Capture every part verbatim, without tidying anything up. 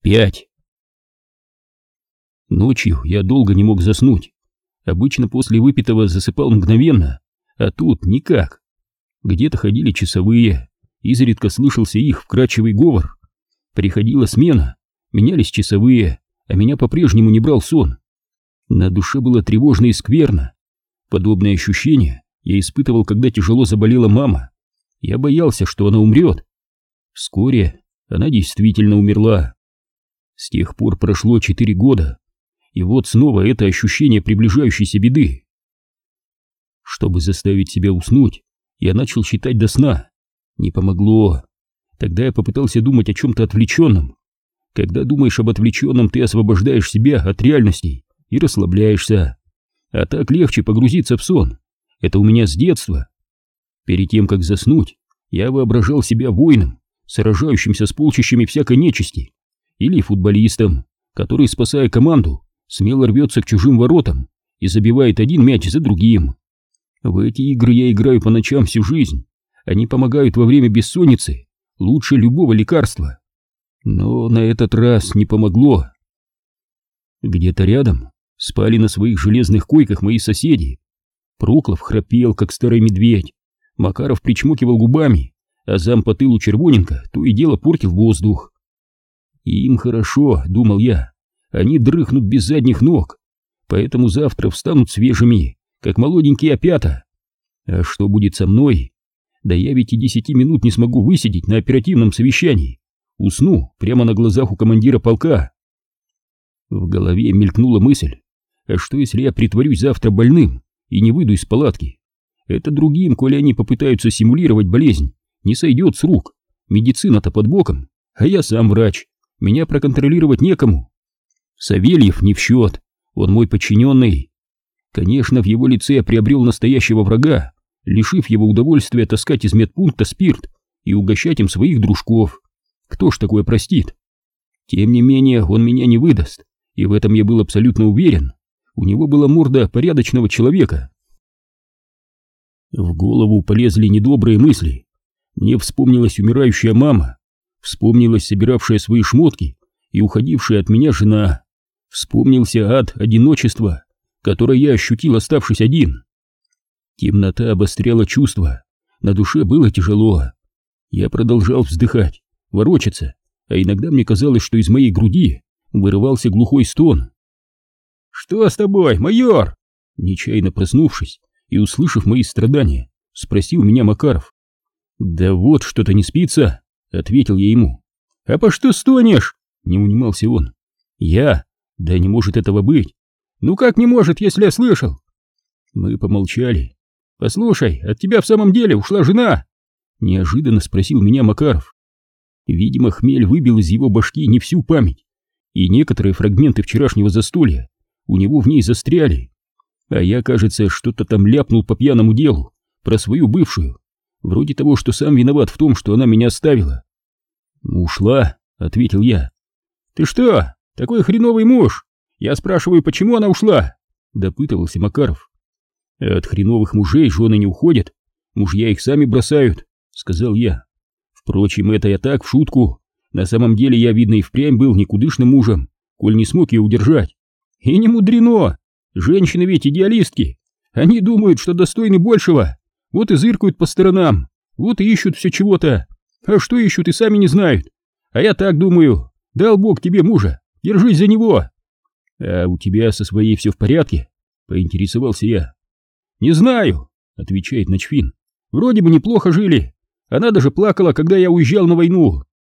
пять. Ночью я долго не мог заснуть. Обычно после выпитого засыпал мгновенно, а тут никак. Где-то ходили часовые, изредка слышался их вкрадчивый говор. Приходила смена, менялись часовые, а меня по-прежнему не брал сон. На душе было тревожно и скверно. Подобные ощущения я испытывал, когда тяжело заболела мама. Я боялся, что она умрет. Вскоре она действительно умерла. С тех пор прошло четыре года, и вот снова это ощущение приближающейся беды. Чтобы заставить себя уснуть, я начал считать до сна. Не помогло. Тогда я попытался думать о чем-то отвлеченном. Когда думаешь об отвлеченном, ты освобождаешь себя от реальностей и расслабляешься. А так легче погрузиться в сон. Это у меня с детства. Перед тем, как заснуть, я воображал себя воином, сражающимся с полчищами всякой нечисти, или футболистом, который, спасая команду, смело рвется к чужим воротам и забивает один мяч за другим. В эти игры я играю по ночам всю жизнь. Они помогают во время бессонницы лучше любого лекарства. Но на этот раз не помогло. Где-то рядом спали на своих железных койках мои соседи. Проклов храпел, как старый медведь. Макаров причмокивал губами, а зам по тылу Червоненко то и дело портил воздух. Им хорошо, думал я, они дрыхнут без задних ног, поэтому завтра встанут свежими, как молоденькие опята. А что будет со мной? Да я ведь и десяти минут не смогу высидеть на оперативном совещании. Усну прямо на глазах у командира полка. В голове мелькнула мысль, а что если я притворюсь завтра больным и не выйду из палатки? Это другим, коли они попытаются симулировать болезнь, не сойдет с рук. Медицина-то под боком, а я сам врач. Меня проконтролировать некому. Савельев не в счет, он мой подчиненный. Конечно, в его лице я приобрел настоящего врага, лишив его удовольствия таскать из медпункта спирт и угощать им своих дружков. Кто ж такое простит? Тем не менее, он меня не выдаст, и в этом я был абсолютно уверен. У него была морда порядочного человека. В голову полезли недобрые мысли. Мне вспомнилась умирающая мама, вспомнилась собиравшая свои шмотки и уходившая от меня жена. Вспомнился ад одиночества, которое я ощутил, оставшись один. Темнота обостряла чувства, на душе было тяжело. Я продолжал вздыхать, ворочаться, а иногда мне казалось, что из моей груди вырывался глухой стон. «Что с тобой, майор?» Нечаянно проснувшись и услышав мои страдания, спросил меня Макаров. «Да вот, что-то не спится», — ответил я ему. «А по что стонешь?» — не унимался он. «Я? Да не может этого быть». «Ну как не может, если я слышал?» Мы помолчали. «Послушай, от тебя в самом деле ушла жена?» — неожиданно спросил меня Макаров. Видимо, хмель выбил из его башки не всю память, и некоторые фрагменты вчерашнего застолья у него в ней застряли. А я, кажется, что-то там ляпнул по пьяному делу про свою бывшую, вроде того, что сам виноват в том, что она меня оставила. «Ушла», — ответил я. «Ты что, такой хреновый муж? Я спрашиваю, почему она ушла?» — допытывался Макаров. «От хреновых мужей жены не уходят, мужья их сами бросают», — сказал я. «Впрочем, это я так, в шутку. На самом деле я, видно, и впрямь был никудышным мужем, коль не смог ее удержать. И не мудрено, женщины ведь идеалистки, они думают, что достойны большего, вот и зыркают по сторонам, вот и ищут все чего-то, а что ищут и сами не знают. А я так думаю, дал Бог тебе мужа, держись за него». «А у тебя со своей все в порядке?» — поинтересовался я. «Не знаю», — отвечает Ночфин. «Вроде бы неплохо жили. Она даже плакала, когда я уезжал на войну».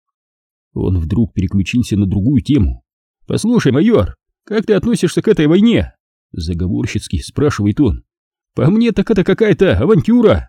Он вдруг переключился на другую тему. «Послушай, майор, как ты относишься к этой войне?» Заговорщицки спрашивает он. «По мне так это какая-то авантюра».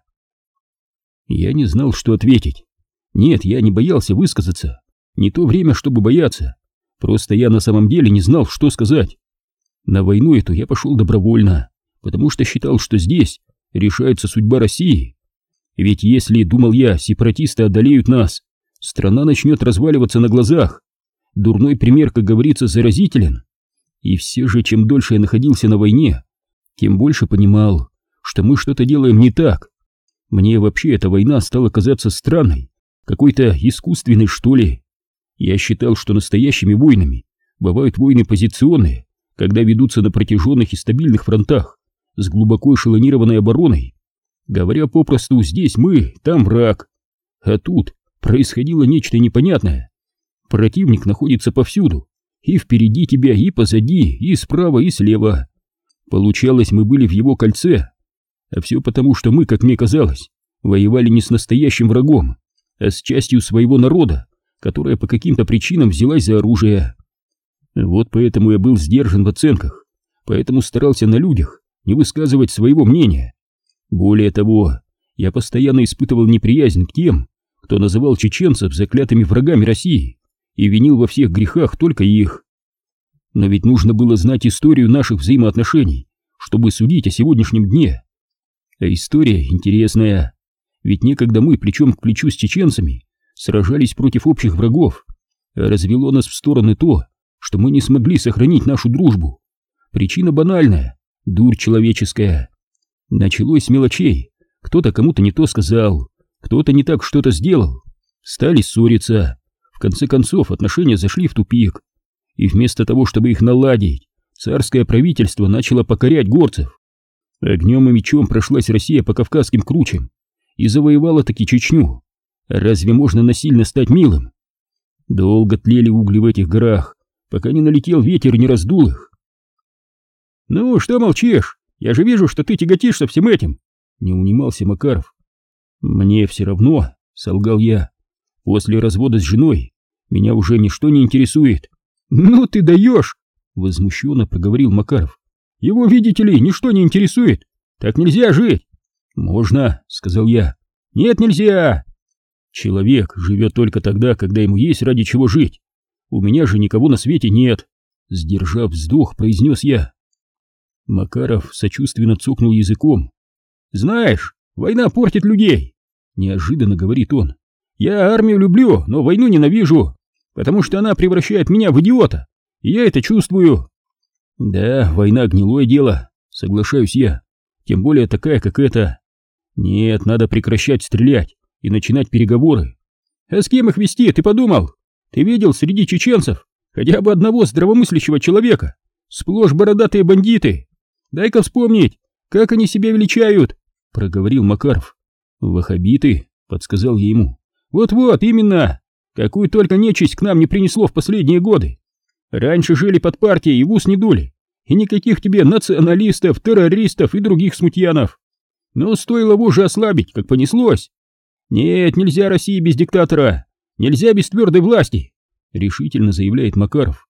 Я не знал, что ответить. Нет, я не боялся высказаться. Не то время, чтобы бояться. Просто я на самом деле не знал, что сказать. На войну эту я пошел добровольно, потому что считал, что здесь решается судьба России. Ведь если, думал я, сепаратисты одолеют нас, страна начнет разваливаться на глазах. Дурной пример, как говорится, заразителен. И все же, чем дольше я находился на войне, тем больше понимал, что мы что-то делаем не так. Мне вообще эта война стала казаться странной, какой-то искусственной, что ли. Я считал, что настоящими войнами бывают войны позиционные, когда ведутся на протяженных и стабильных фронтах с глубоко эшелонированной обороной. Говоря попросту, здесь мы, там враг. А тут происходило нечто непонятное. Противник находится повсюду, и впереди тебя, и позади, и справа, и слева. Получалось, мы были в его кольце. А все потому, что мы, как мне казалось, воевали не с настоящим врагом, а с частью своего народа, которая по каким-то причинам взялась за оружие. Вот поэтому я был сдержан в оценках, поэтому старался на людях не высказывать своего мнения. Более того, я постоянно испытывал неприязнь к тем, кто называл чеченцев заклятыми врагами России и винил во всех грехах только их. Но ведь нужно было знать историю наших взаимоотношений, чтобы судить о сегодняшнем дне. А история интересная, ведь некогда мы плечом к плечу с чеченцами сражались против общих врагов, а развело нас в стороны то, что мы не смогли сохранить нашу дружбу. Причина банальная, дурь человеческая. Началось с мелочей, кто-то кому-то не то сказал, кто-то не так что-то сделал, стали ссориться, в конце концов отношения зашли в тупик, и вместо того, чтобы их наладить, царское правительство начало покорять горцев. Огнем и мечом прошлась Россия по Кавказским кручам и завоевала таки Чечню. Разве можно насильно стать милым? Долго тлели угли в этих горах, пока не налетел ветер и не раздул их. «Ну, что молчишь? Я же вижу, что ты тяготишься всем этим!» — не унимался Макаров. «Мне все равно», — солгал я. «После развода с женой меня уже ничто не интересует». «Ну ты даешь!» — возмущенно проговорил Макаров. «Его, видите ли, ничто не интересует. Так нельзя жить!» «Можно», — сказал я. «Нет, нельзя!» «Человек живет только тогда, когда ему есть ради чего жить. У меня же никого на свете нет», — сдержав вздох, произнес я. Макаров сочувственно цокнул языком. «Знаешь, война портит людей», — неожиданно говорит он. «Я армию люблю, но войну ненавижу, потому что она превращает меня в идиота, и я это чувствую». «Да, война гнилое дело», — соглашаюсь я, тем более такая, как эта. Нет, надо прекращать стрелять и начинать переговоры. А с кем их вести, ты подумал? Ты видел среди чеченцев хотя бы одного здравомыслящего человека? Сплошь бородатые бандиты. Дай-ка вспомнить, как они себя величают», — проговорил Макаров. «Ваххабиты», — подсказал я ему. «Вот-вот, именно. Какую только нечисть к нам не принесло в последние годы. Раньше жили под партией и в ус не дули, и никаких тебе националистов, террористов и других смутьянов. Но стоило вожжи ослабить, как понеслось. Нет, нельзя России без диктатора, нельзя без твердой власти», — решительно заявляет Макаров.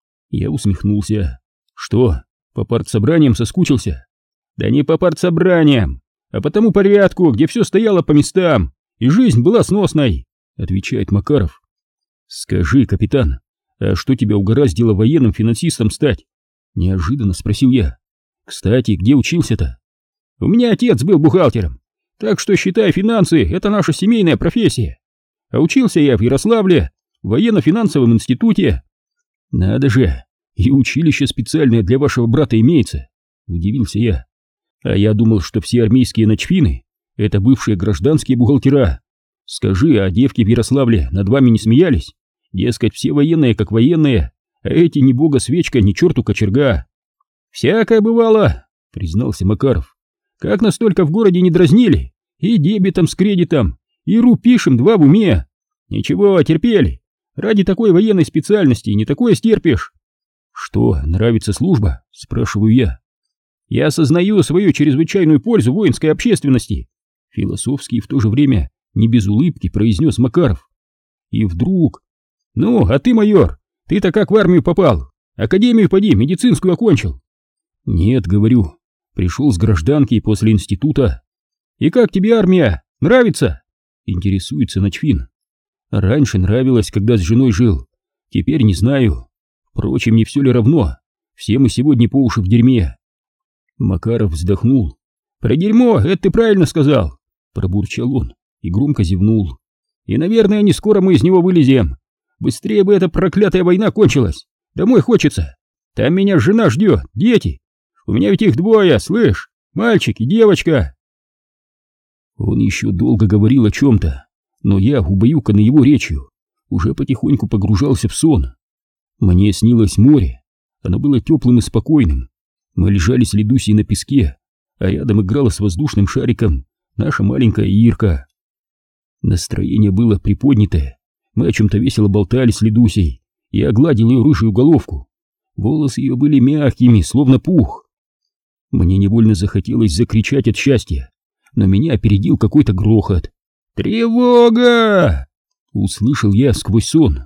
Я усмехнулся. «Что, по партсобраниям соскучился?» «Да не по партсобраниям, а по тому порядку, где все стояло по местам, и жизнь была сносной», — отвечает Макаров. «Скажи, капитан, а что тебя угораздило военным финансистом стать?» — неожиданно спросил я. «Кстати, где учился-то?» «У меня отец был бухгалтером, так что, считай, финансы — это наша семейная профессия. А учился я в Ярославле, в военно-финансовом институте». «Надо же, и училище специальное для вашего брата имеется», — удивился я. «А я думал, что все армейские начфины — это бывшие гражданские бухгалтера. Скажи, а девки в Ярославле над вами не смеялись? Дескать, все военные как военные, а эти ни бога свечка, ни черту кочерга». «Всякое бывало», — признался Макаров. «Как нас только в городе не дразнили, и дебетом с кредитом, и ру пишем два в уме. Ничего, терпели. Ради такой военной специальности не такое стерпишь». «Что, нравится служба?» — спрашиваю я. «Я осознаю свою чрезвычайную пользу воинской общественности», — философски и в то же время не без улыбки произнес Макаров. И вдруг: «Ну, а ты, майор, ты-то как в армию попал? Академию поди, медицинскую окончил?» «Нет, — говорю, — пришел с гражданки после института». «И как тебе армия? Нравится?» — интересуется начфин. «Раньше нравилось, когда с женой жил, теперь не знаю. Впрочем, не все ли равно? Все мы сегодня по уши в дерьме». Макаров вздохнул. «Про дерьмо, это ты правильно сказал», — пробурчал он и громко зевнул. «И, наверное, не скоро мы из него вылезем. Быстрее бы эта проклятая война кончилась. Домой хочется. Там меня жена ждет, дети. У меня ведь их двое, слышь, мальчик и девочка». Он еще долго говорил о чем-то, но я, убаюканный его речью, уже потихоньку погружался в сон. Мне снилось море, оно было теплым и спокойным. Мы лежали с Лидусей на песке, а рядом играла с воздушным шариком наша маленькая Ирка. Настроение было приподнятое, мы о чем-то весело болтали с Лидусей, я гладил ее рыжую головку. Волосы ее были мягкими, словно пух. Мне невольно захотелось закричать от счастья, но меня опередил какой-то грохот. «Тревога!» — услышал я сквозь сон.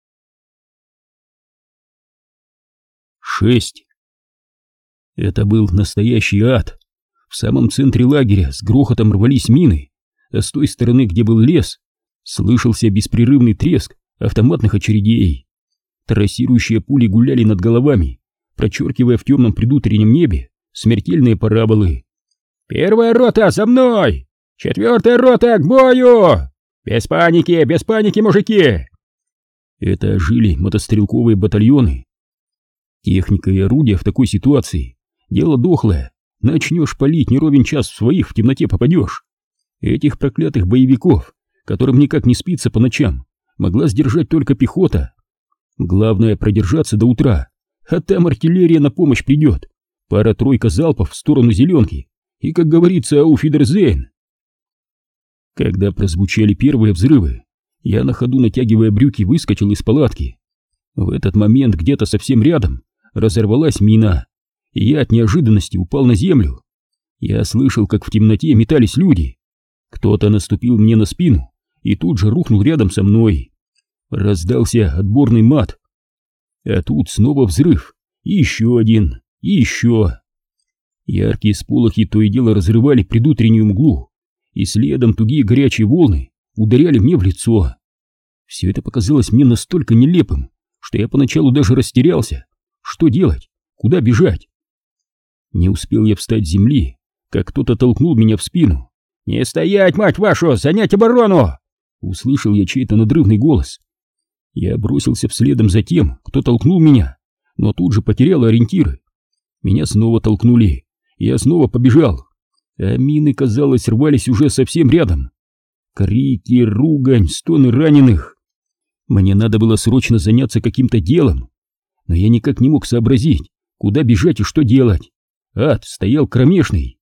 Шесть. Это был настоящий ад. В самом центре лагеря с грохотом рвались мины, а с той стороны, где был лес, слышался беспрерывный треск автоматных очередей. Трассирующие пули гуляли над головами, прочеркивая в темном предутреннем небе смертельные параболы. «Первая рота, за мной! Четвертая рота, к бою! Без паники, без паники, мужики!» Это жили мотострелковые батальоны. Техника и орудия в такой ситуации — дело дохлое. Начнешь палить, не ровен час в своих в темноте попадешь. Этих проклятых боевиков, которым никак не спится по ночам, могла сдержать только пехота. Главное — продержаться до утра, а там артиллерия на помощь придет. Пара-тройка залпов в сторону зеленки, и, как говорится, ауф видерзейн. Когда прозвучали первые взрывы, я на ходу, натягивая брюки, выскочил из палатки. В этот момент где-то совсем рядом разорвалась мина, и я от неожиданности упал на землю. Я слышал, как в темноте метались люди. Кто-то наступил мне на спину и тут же рухнул рядом со мной. Раздался отборный мат. А тут снова взрыв, и еще один, и еще. Яркие сполохи то и дело разрывали предутреннюю мглу, и следом тугие горячие волны ударяли мне в лицо. Все это показалось мне настолько нелепым, что я поначалу даже растерялся. Что делать? Куда бежать? Не успел я встать с земли, как кто-то толкнул меня в спину. «Не стоять, мать вашу! Занять оборону!» Услышал я чей-то надрывный голос. Я бросился вследом за тем, кто толкнул меня, но тут же потерял ориентиры. Меня снова толкнули, и я снова побежал. А мины, казалось, рвались уже совсем рядом. Крики, ругань, стоны раненых. Мне надо было срочно заняться каким-то делом, но я никак не мог сообразить, куда бежать и что делать. Ад стоял кромешный.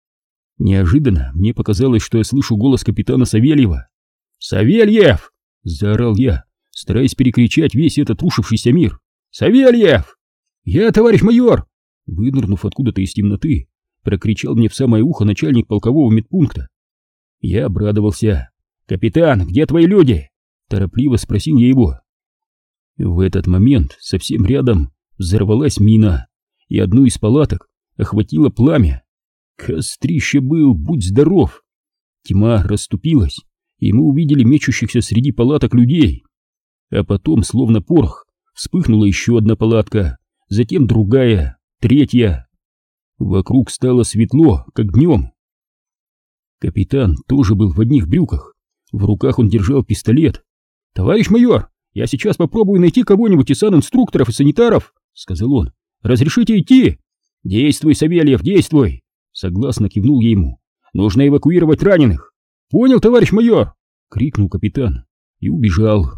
Неожиданно мне показалось, что я слышу голос капитана Савельева. «Савельев!» — заорал я, стараясь перекричать весь этот рушившийся мир. «Савельев!» «Я, товарищ майор!» Вынырнув откуда-то из темноты, прокричал мне в самое ухо начальник полкового медпункта. Я обрадовался. «Капитан, где твои люди?» Торопливо спросил я его. В этот момент совсем рядом взорвалась мина, и одну из палаток охватило пламя. Кострище был, будь здоров. Тьма расступилась, и мы увидели мечущихся среди палаток людей. А потом, словно порох, вспыхнула еще одна палатка, затем другая, третья. Вокруг стало светло, как днем. Капитан тоже был в одних брюках. В руках он держал пистолет. «Товарищ майор, я сейчас попробую найти кого-нибудь из санинструкторов и санитаров», — сказал он. «Разрешите идти?» «Действуй, Савельев, действуй!» — согласно кивнул я ему. «Нужно эвакуировать раненых!» «Понял, товарищ майор!» — крикнул капитан и убежал.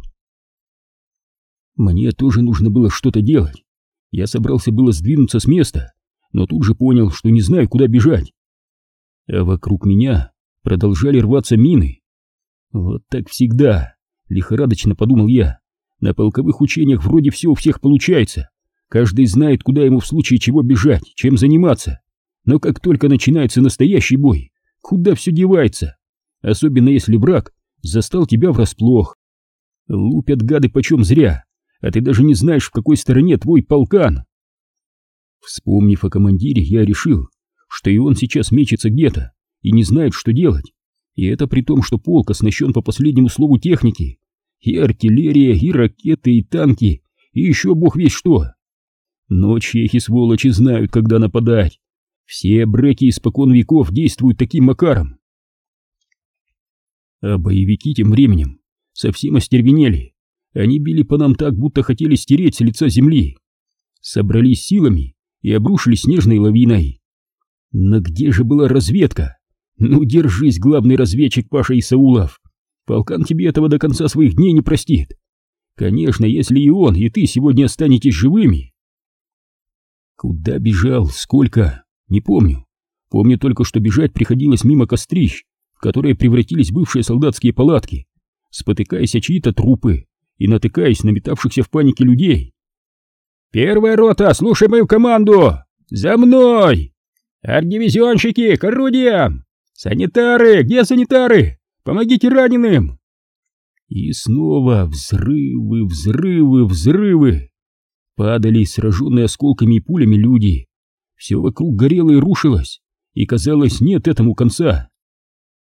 Мне тоже нужно было что-то делать. Я собрался было сдвинуться с места, но тут же понял, что не знаю, куда бежать. А вокруг меня продолжали рваться мины. Вот так всегда, лихорадочно подумал я. На полковых учениях вроде все у всех получается. Каждый знает, куда ему в случае чего бежать, чем заниматься. Но как только начинается настоящий бой, куда все девается? Особенно если враг застал тебя врасплох. Лупят гады почем зря, а ты даже не знаешь, в какой стороне твой полкан. Вспомнив о командире, я решил, что и он сейчас мечется где-то и не знает, что делать. И это при том, что полк оснащен по последнему слову техники. И артиллерия, и ракеты, и танки, и еще бог весть что. Но чехи, сволочи, знают, когда нападать. Все бреки испокон веков действуют таким макаром. А боевики тем временем совсем остервенели. Они били по нам так, будто хотели стереть с лица земли. Собрались силами и обрушились снежной лавиной. Но где же была разведка? Ну, держись, главный разведчик Паша Исаулов. Полкан тебе этого до конца своих дней не простит. Конечно, если и он, и ты сегодня останетесь живыми. Куда бежал, сколько, не помню. Помню только, что бежать приходилось мимо кострищ, в которые превратились бывшие солдатские палатки, спотыкаясь о чьи-то трупы и натыкаясь на метавшихся в панике людей. «Первая рота, слушай мою команду! За мной! Арт-дивизионщики, к орудиям! Санитары, где санитары? Помогите раненым!» И снова взрывы, взрывы, взрывы. Падали сраженные осколками и пулями люди. Все вокруг горело и рушилось, и казалось, нет этому конца.